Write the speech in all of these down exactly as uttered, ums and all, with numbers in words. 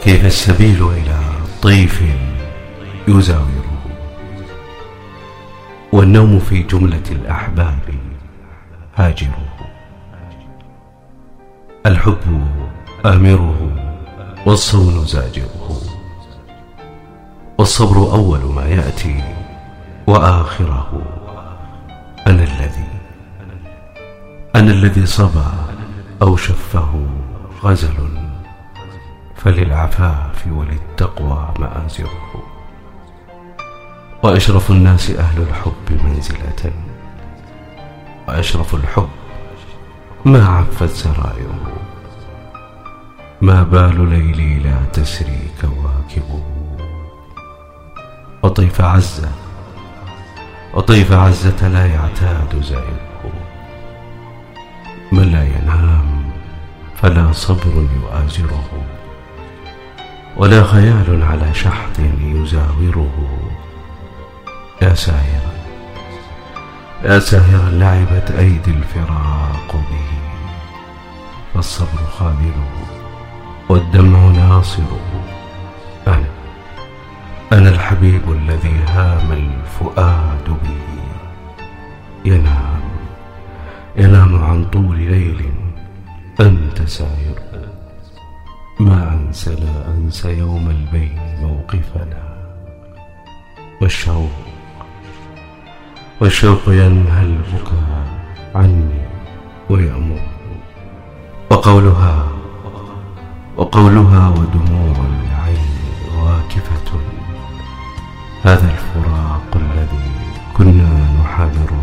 كيف السبيل إلى طيف يزاوره، والنوم في جملة الأحباب هاجره. الحب آمره والصون زاجره، والصبر أول ما يأتي وآخره. أنا الذي أنا الذي صبا أو شفه غزل، فللعفاف وللتقوى مآزره. وأشرف الناس أهل الحب منزلة، وأشرف الحب ما عفت سرائره. ما بال ليلي لا تسري كواكبه، وطيف عزة وطيف عزة لا يعتاد زائره. من لا ينام فلا صبر يؤازره، ولا خيال على شحط يزاوره. يا ساهرا يا ساهرا لعبت أيدي الفراق به، فالصبر خاذله والدمع ناصره. أنا أنا الحبيب الذي هام الفؤاد به، ينام ينام عن طول ليل أنت ساهر. ما أنسى لا أنسى يوم البين موقفنا، والشوق والشوق ينهى البكاء عني ويأمر. وقولها وقولها ودموع العين واكفة، هذا الفراق الذي كنا نحاذره.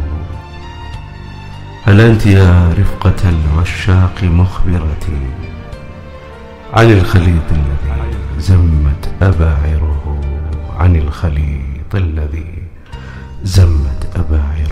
هل أنت يا رفقة العشاق مخبرتي عن الخليط الذي زمت أباعره، عن الخليط الذي زمت أباعره.